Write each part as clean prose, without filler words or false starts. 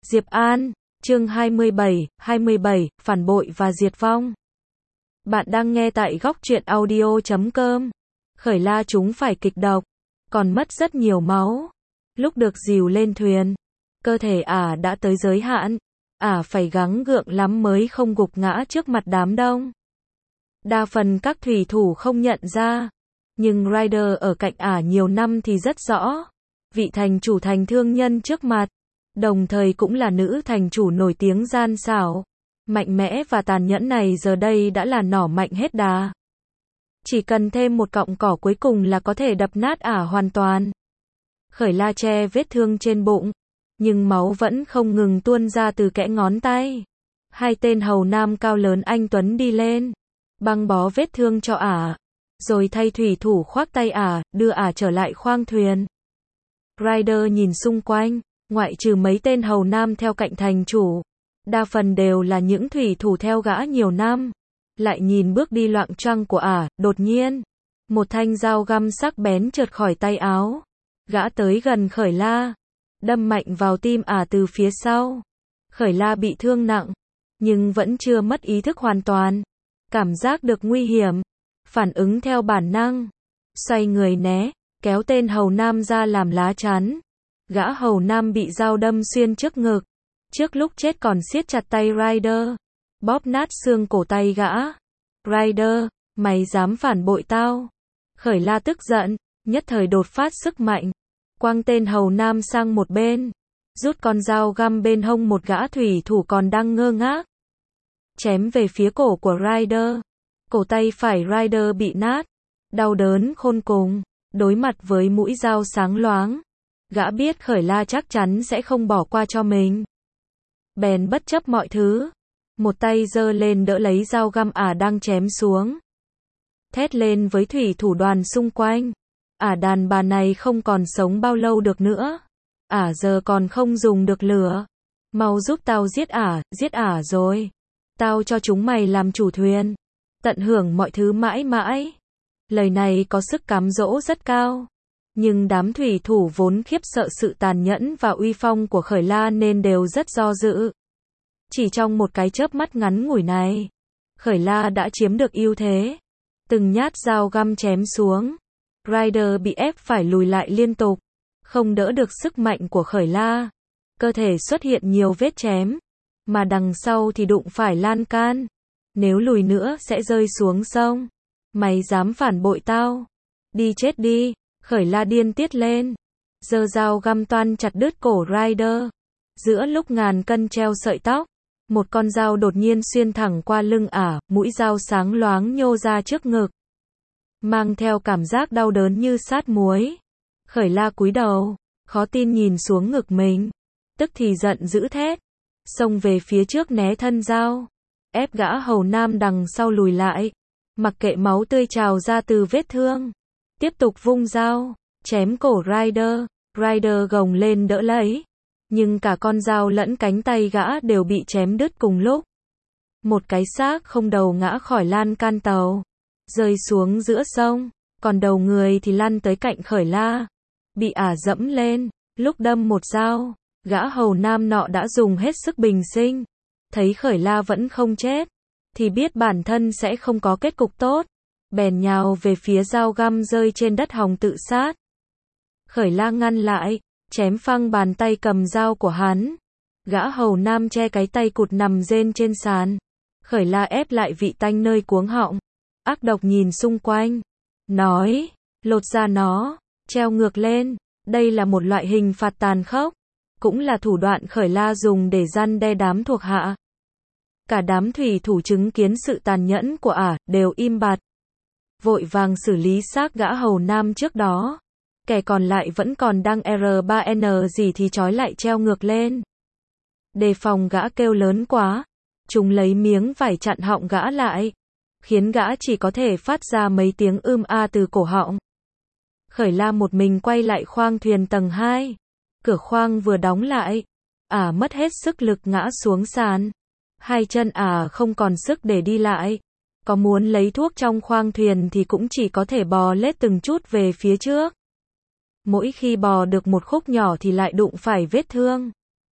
Diệp An, chương 27, phản bội và diệt vong. Bạn đang nghe tại góc truyện audio.com. Khởi La chúng phải kịch độc, còn mất rất nhiều máu. Lúc được dìu lên thuyền, cơ thể ả đã tới giới hạn, ả phải gắng gượng lắm mới không gục ngã trước mặt đám đông. Đa phần các thủy thủ không nhận ra, nhưng Ryder ở cạnh ả nhiều năm thì rất rõ. Vị thành chủ thành thương nhân trước mặt, đồng thời cũng là nữ thành chủ nổi tiếng gian xảo, mạnh mẽ và tàn nhẫn này giờ đây đã là nỏ mạnh hết đà. Chỉ cần thêm một cọng cỏ cuối cùng là có thể đập nát ả hoàn toàn. Khởi La che vết thương trên bụng, nhưng máu vẫn không ngừng tuôn ra từ kẽ ngón tay. Hai tên hầu nam cao lớn anh tuấn đi lên, băng bó vết thương cho ả, rồi thay thủy thủ khoác tay ả, đưa ả trở lại khoang thuyền. Ryder nhìn xung quanh, ngoại trừ mấy tên hầu nam theo cạnh thành chủ, đa phần đều là những thủy thủ theo gã nhiều năm. Lại nhìn bước đi loạng choạng của ả, đột nhiên, một thanh dao găm sắc bén trượt khỏi tay áo. Gã tới gần Khởi La, đâm mạnh vào tim ả từ phía sau. Khởi La bị thương nặng, nhưng vẫn chưa mất ý thức hoàn toàn. Cảm giác được nguy hiểm, phản ứng theo bản năng, xoay người né, kéo tên hầu nam ra làm lá chắn. Gã hầu nam bị dao đâm xuyên trước ngực, trước lúc chết còn siết chặt tay Ryder, bóp nát xương cổ tay gã. Ryder, mày dám phản bội tao? Khởi La tức giận, nhất thời đột phát sức mạnh, quăng tên hầu nam sang một bên, rút con dao găm bên hông một gã thủy thủ còn đang ngơ ngác, chém về phía cổ của Ryder. Cổ tay phải Ryder bị nát, đau đớn khôn cùng, đối mặt với mũi dao sáng loáng. Gã biết Khởi La chắc chắn sẽ không bỏ qua cho mình. Bèn bất chấp mọi thứ, một tay giơ lên đỡ lấy dao găm ả đang chém xuống. Thét lên với thủy thủ đoàn xung quanh. Ả đàn bà này không còn sống bao lâu được nữa. Ả giờ còn không dùng được lửa. Mau giúp tao giết ả rồi. Tao cho chúng mày làm chủ thuyền, tận hưởng mọi thứ mãi mãi. Lời này có sức cám dỗ rất cao. Nhưng đám thủy thủ vốn khiếp sợ sự tàn nhẫn và uy phong của Khởi La nên đều rất do dự. Chỉ trong một cái chớp mắt ngắn ngủi này, Khởi La đã chiếm được ưu thế. Từng nhát dao găm chém xuống, Ryder bị ép phải lùi lại liên tục, không đỡ được sức mạnh của Khởi La. Cơ thể xuất hiện nhiều vết chém, mà đằng sau thì đụng phải lan can. Nếu lùi nữa sẽ rơi xuống sông. Mày dám phản bội tao? Đi chết đi! Khởi La điên tiết lên, giơ dao găm toan chặt đứt cổ Ryder. Giữa lúc ngàn cân treo sợi tóc, một con dao đột nhiên xuyên thẳng qua lưng ả, mũi dao sáng loáng nhô ra trước ngực, mang theo cảm giác đau đớn như sát muối. Khởi La cúi đầu, khó tin nhìn xuống ngực mình, tức thì giận dữ thét, xông về phía trước né thân dao, ép gã hầu nam đằng sau lùi lại, mặc kệ máu tươi trào ra từ vết thương. Tiếp tục vung dao, chém cổ Ryder. Ryder gồng lên đỡ lấy, nhưng cả con dao lẫn cánh tay gã đều bị chém đứt cùng lúc. Một cái xác không đầu ngã khỏi lan can tàu, rơi xuống giữa sông, còn đầu người thì lăn tới cạnh Khởi La, bị ả dẫm lên. Lúc đâm một dao, gã hầu nam nọ đã dùng hết sức bình sinh, thấy Khởi La vẫn không chết, thì biết bản thân sẽ không có kết cục tốt, bèn nhào về phía dao găm rơi trên đất hòng tự sát. Khởi La ngăn lại, chém phăng bàn tay cầm dao của hắn. Gã hầu nam che cái tay cụt nằm rên trên sàn. Khởi La ép lại vị tanh nơi cuống họng, ác độc nhìn xung quanh, nói, lột da nó, treo ngược lên. Đây là một loại hình phạt tàn khốc, cũng là thủ đoạn Khởi La dùng để răn đe đám thuộc hạ. Cả đám thủy thủ chứng kiến sự tàn nhẫn của ả, đều im bặt, vội vàng xử lý xác gã hầu nam trước đó. Kẻ còn lại vẫn còn đang R3N gì thì trói lại treo ngược lên. Đề phòng gã kêu lớn quá, chúng lấy miếng vải chặn họng gã lại, khiến gã chỉ có thể phát ra mấy tiếng a từ cổ họng. Khởi La một mình quay lại khoang thuyền tầng 2. Cửa khoang vừa đóng lại, ả mất hết sức lực ngã xuống sàn. Hai chân ả không còn sức để đi lại. Có muốn lấy thuốc trong khoang thuyền thì cũng chỉ có thể bò lết từng chút về phía trước. Mỗi khi bò được một khúc nhỏ thì lại đụng phải vết thương.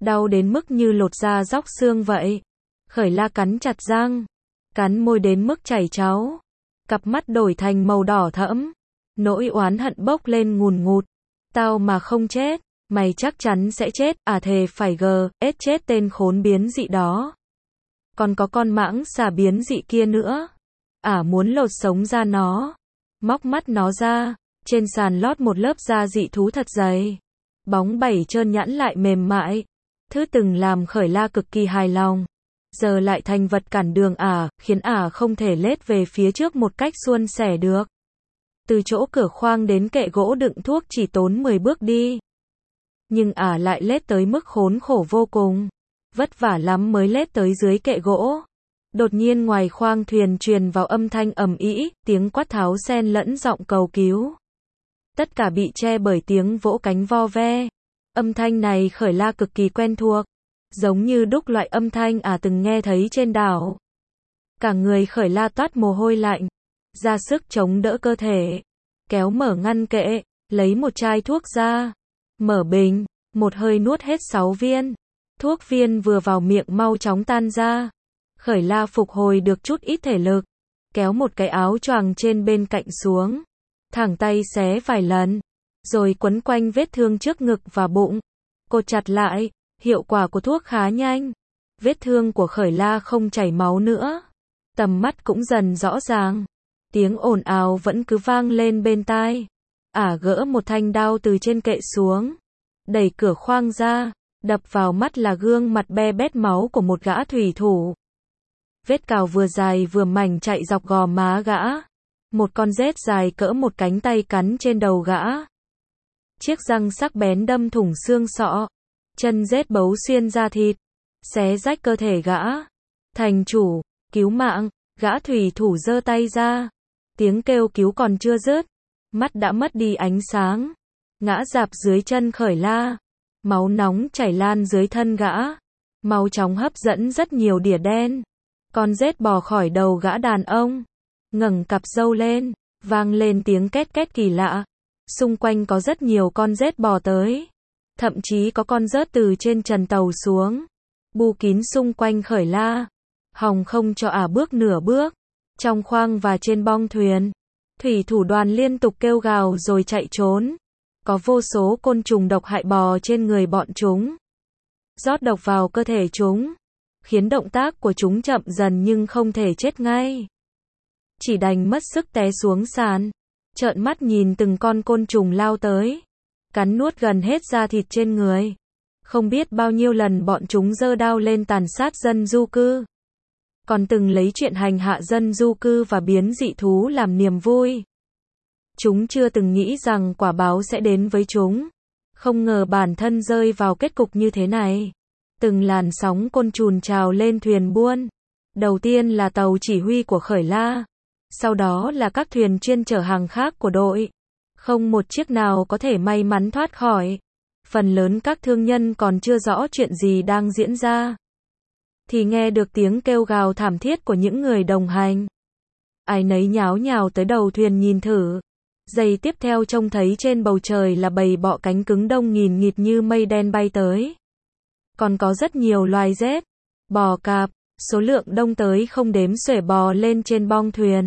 đau đến mức như lột da róc xương vậy. Khởi La cắn chặt răng, cắn môi đến mức chảy cháu, cặp mắt đổi thành màu đỏ thẫm, nỗi oán hận bốc lên ngùn ngụt. Tao mà không chết, mày chắc chắn sẽ chết, thề phải chết tên khốn biến dị đó. Còn có con mãng xà biến dị kia nữa. Muốn lột sống ra nó, móc mắt nó ra, trên sàn lót một lớp da dị thú thật dày, bóng bẩy trơn nhẵn lại mềm mại. Thứ từng làm Khởi La cực kỳ hài lòng, giờ lại thành vật cản đường khiến không thể lết về phía trước một cách suôn sẻ được. Từ chỗ cửa khoang đến kệ gỗ đựng thuốc chỉ tốn 10 bước đi. Nhưng lại lết tới mức khốn khổ vô cùng. Vất vả lắm mới lết tới dưới kệ gỗ. Đột nhiên ngoài khoang thuyền truyền vào âm thanh ầm ĩ, tiếng quát tháo xen lẫn giọng cầu cứu. Tất cả bị che bởi tiếng vỗ cánh vo ve. Âm thanh này Khởi La cực kỳ quen thuộc, giống như đúc loại âm thanh từng nghe thấy trên đảo. Cả người Khởi La toát mồ hôi lạnh, ra sức chống đỡ cơ thể, kéo mở ngăn kệ, lấy một chai thuốc ra, mở bình, một hơi nuốt hết 6 viên. Thuốc viên vừa vào miệng mau chóng tan ra. Khởi La phục hồi được chút ít thể lực, kéo một cái áo choàng trên bên cạnh xuống, thẳng tay xé vài lần, rồi quấn quanh vết thương trước ngực và bụng, cột chặt lại. Hiệu quả của thuốc khá nhanh, vết thương của Khởi La không chảy máu nữa, tầm mắt cũng dần rõ ràng. Tiếng ồn ào vẫn cứ vang lên bên tai. Gỡ một thanh đao từ trên kệ xuống, đẩy cửa khoang ra, đập vào mắt là gương mặt be bét máu của một gã thủy thủ. Vết cào vừa dài vừa mảnh chạy dọc gò má gã. Một con rết dài cỡ một cánh tay cắn trên đầu gã. Chiếc răng sắc bén đâm thủng xương sọ. Chân rết bấu xuyên da thịt, xé rách cơ thể gã. Thành chủ, cứu mạng, gã thủy thủ giơ tay ra. Tiếng kêu cứu còn chưa dứt, mắt đã mất đi ánh sáng, ngã rạp dưới chân Khởi La. Máu nóng chảy lan dưới thân gã. Máu chóng hấp dẫn rất nhiều đỉa đen. Con rết bò khỏi đầu gã đàn ông, ngẩng cặp râu lên, vang lên tiếng két két kỳ lạ. Xung quanh có rất nhiều con rết bò tới. Thậm chí có con rớt từ trên trần tàu xuống, bu kín xung quanh Khởi La, hòng không cho bước nửa bước. Trong khoang và trên bong thuyền, thủy thủ đoàn liên tục kêu gào rồi chạy trốn. Có vô số côn trùng độc hại bò trên người bọn chúng, rót độc vào cơ thể chúng, khiến động tác của chúng chậm dần nhưng không thể chết ngay. Chỉ đành mất sức té xuống sàn, trợn mắt nhìn từng con côn trùng lao tới, cắn nuốt gần hết da thịt trên người. Không biết bao nhiêu lần bọn chúng giơ đao lên tàn sát dân du cư. Còn từng lấy chuyện hành hạ dân du cư và biến dị thú làm niềm vui. Chúng chưa từng nghĩ rằng quả báo sẽ đến với chúng. Không ngờ bản thân rơi vào kết cục như thế này. Từng làn sóng côn trùng trào lên thuyền buôn. Đầu tiên là tàu chỉ huy của Khởi La. Sau đó là các thuyền chuyên chở hàng khác của đội. Không một chiếc nào có thể may mắn thoát khỏi. Phần lớn các thương nhân còn chưa rõ chuyện gì đang diễn ra, thì nghe được tiếng kêu gào thảm thiết của những người đồng hành. Ai nấy nháo nhào tới đầu thuyền nhìn thử. Giây tiếp theo trông thấy trên bầu trời là bầy bọ cánh cứng đông nghìn nghịt như mây đen bay tới. Còn có rất nhiều loài rết, bò cạp, số lượng đông tới không đếm xuể bò lên trên bong thuyền.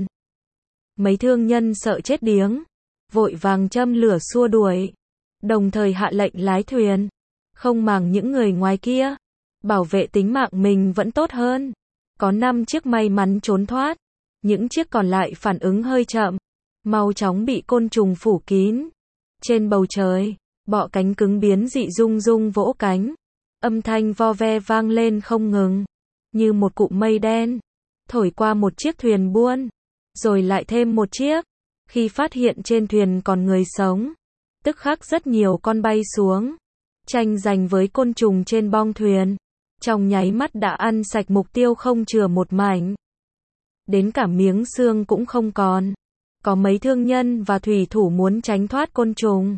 Mấy thương nhân sợ chết điếng, vội vàng châm lửa xua đuổi, đồng thời hạ lệnh lái thuyền, không màng những người ngoài kia, bảo vệ tính mạng mình vẫn tốt hơn. Có 5 chiếc may mắn trốn thoát, những chiếc còn lại phản ứng hơi chậm, mau chóng bị côn trùng phủ kín. Trên bầu trời, bọ cánh cứng biến dị rung rung vỗ cánh, âm thanh vo ve vang lên không ngừng, như một cụm mây đen, thổi qua một chiếc thuyền buôn, rồi lại thêm một chiếc. Khi phát hiện trên thuyền còn người sống, tức khắc rất nhiều con bay xuống, tranh giành với côn trùng trên bong thuyền. Trong nháy mắt đã ăn sạch mục tiêu không chừa một mảnh. Đến cả miếng xương cũng không còn. Có mấy thương nhân và thủy thủ muốn tránh thoát côn trùng,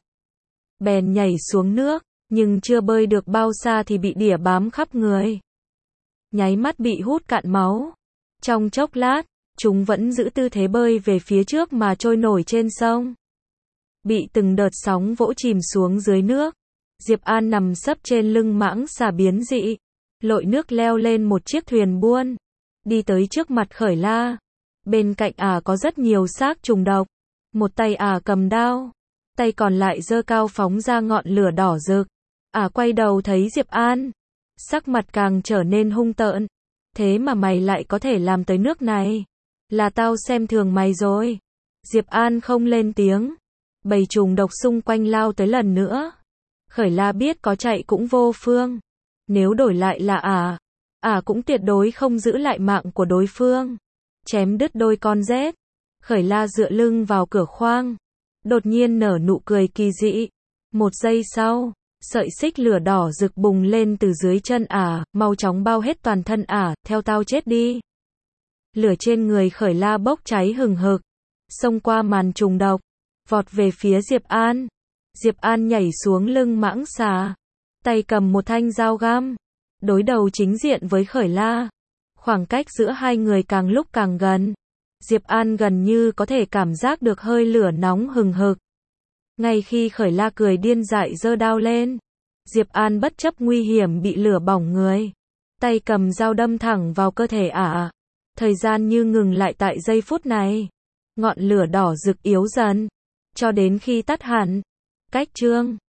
bèn nhảy xuống nước, nhưng chưa bơi được bao xa thì bị đỉa bám khắp người. Nháy mắt bị hút cạn máu. Trong chốc lát, chúng vẫn giữ tư thế bơi về phía trước mà trôi nổi trên sông. Bị từng đợt sóng vỗ chìm xuống dưới nước. Diệp An nằm sấp trên lưng mãng xà biến dị, lội nước leo lên một chiếc thuyền buôn, đi tới trước mặt Khởi La. Bên cạnh có rất nhiều xác trùng độc, một tay cầm đao, tay còn lại giơ cao phóng ra ngọn lửa đỏ rực. Quay đầu thấy Diệp An, sắc mặt càng trở nên hung tợn. Thế mà mày lại có thể làm tới nước này, là tao xem thường mày rồi. Diệp An không lên tiếng, bầy trùng độc xung quanh lao tới lần nữa. Khởi La biết có chạy cũng vô phương, nếu đổi lại là cũng tuyệt đối không giữ lại mạng của đối phương, chém đứt đôi con rết. Khởi La dựa lưng vào cửa khoang, đột nhiên nở nụ cười kỳ dị. Một giây sau, sợi xích lửa đỏ rực bùng lên từ dưới chân mau chóng bao hết toàn thân theo tao chết đi. Lửa trên người Khởi La bốc cháy hừng hực, xông qua màn trùng độc, vọt về phía Diệp An. Diệp An nhảy xuống lưng mãng xà, tay cầm một thanh dao găm, đối đầu chính diện với Khởi La. Khoảng cách giữa hai người càng lúc càng gần. Diệp An gần như có thể cảm giác được hơi lửa nóng hừng hực. Ngay khi Khởi La cười điên dại giơ đao lên, Diệp An bất chấp nguy hiểm bị lửa bỏng người, tay cầm dao đâm thẳng vào cơ thể Thời gian như ngừng lại tại giây phút này. Ngọn lửa đỏ rực yếu dần, cho đến khi tắt hẳn. Cách chương